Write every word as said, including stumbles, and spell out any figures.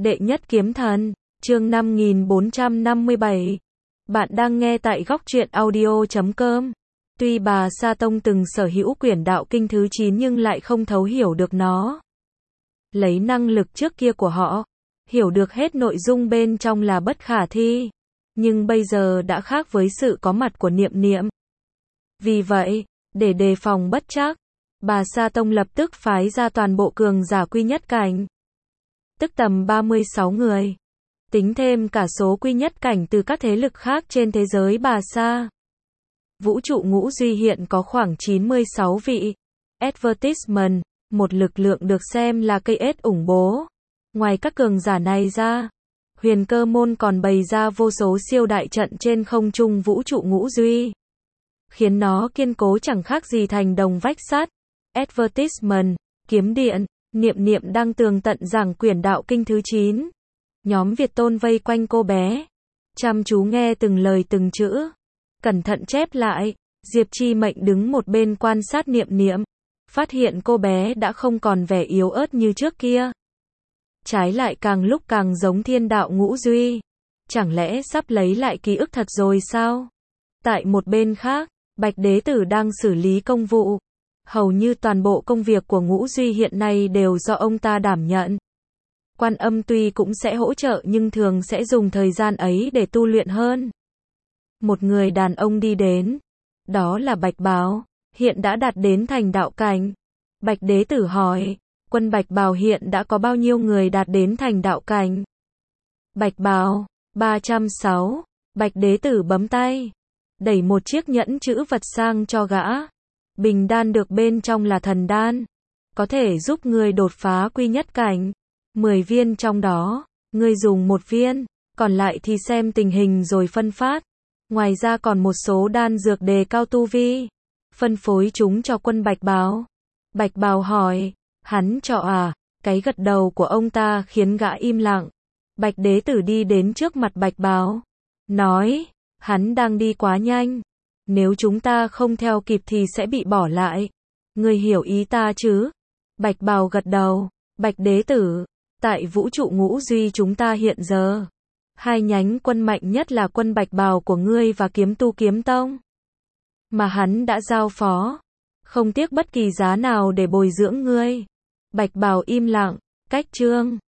Đệ nhất kiếm thần, chương năm nghìn bốn trăm năm mươi bảy. Bạn đang nghe tại góc truyện audio chấm com. Tuy bà Sa Tông từng sở hữu quyển đạo kinh thứ chín nhưng lại không thấu hiểu được nó. Lấy năng lực trước kia của họ, hiểu được hết nội dung bên trong là bất khả thi. Nhưng bây giờ đã khác với sự có mặt của Niệm Niệm. Vì vậy, để đề phòng bất trắc, bà Sa Tông lập tức phái ra toàn bộ cường giả quy nhất cảnh. Tức tầm ba mươi sáu người. Tính thêm cả số quy nhất cảnh từ các thế lực khác trên thế giới bà Sa. Vũ trụ ngũ duy hiện có khoảng chín mươi sáu vị. Advertisement, một lực lượng được xem là cây ếch ủng bố. Ngoài các cường giả này ra, Huyền Cơ Môn còn bày ra vô số siêu đại trận trên không trung vũ trụ ngũ duy, khiến nó kiên cố chẳng khác gì thành đồng vách sắt. Advertisement, kiếm điện, Niệm Niệm đang tường tận giảng quyển đạo kinh thứ chín. Nhóm Việt Tôn vây quanh cô bé, chăm chú nghe từng lời từng chữ, cẩn thận chép lại. Diệp Chi Mệnh đứng một bên quan sát Niệm Niệm, phát hiện cô bé đã không còn vẻ yếu ớt như trước kia. Trái lại càng lúc càng giống thiên đạo ngũ duy. Chẳng lẽ sắp lấy lại ký ức thật rồi sao? Tại một bên khác, Bạch Đế Tử đang xử lý công vụ. Hầu như toàn bộ công việc của ngũ duy hiện nay đều do ông ta đảm nhận. Quan Âm tuy cũng sẽ hỗ trợ nhưng thường sẽ dùng thời gian ấy để tu luyện hơn. Một người đàn ông đi đến. Đó là Bạch Bào, hiện đã đạt đến thành đạo cảnh. Bạch Đế Tử hỏi, quân Bạch Bào hiện đã có bao nhiêu người đạt đến thành đạo cảnh? Bạch Bào, ba trăm sáu. Bạch Đế Tử bấm tay, đẩy một chiếc nhẫn chữ vật sang cho gã. Bình đan được bên trong là thần đan, có thể giúp người đột phá quy nhất cảnh. mười viên trong đó, ngươi dùng một viên, còn lại thì xem tình hình rồi phân phát. Ngoài ra còn một số đan dược đề cao tu vi, phân phối chúng cho quân Bạch Bào. Bạch Bào hỏi, hắn cho à? Cái gật đầu của ông ta khiến gã im lặng. Bạch Đế Tử đi đến trước mặt Bạch Bào, nói, hắn đang đi quá nhanh. Nếu chúng ta không theo kịp thì sẽ bị bỏ lại. Ngươi hiểu ý ta chứ? Bạch Bào gật đầu. Bạch Đế Tử, tại vũ trụ ngũ duy chúng ta hiện giờ, hai nhánh quân mạnh nhất là quân Bạch Bào của ngươi và Kiếm Tu Kiếm Tông, mà hắn đã giao phó, không tiếc bất kỳ giá nào để bồi dưỡng ngươi. Bạch Bào im lặng, cách chương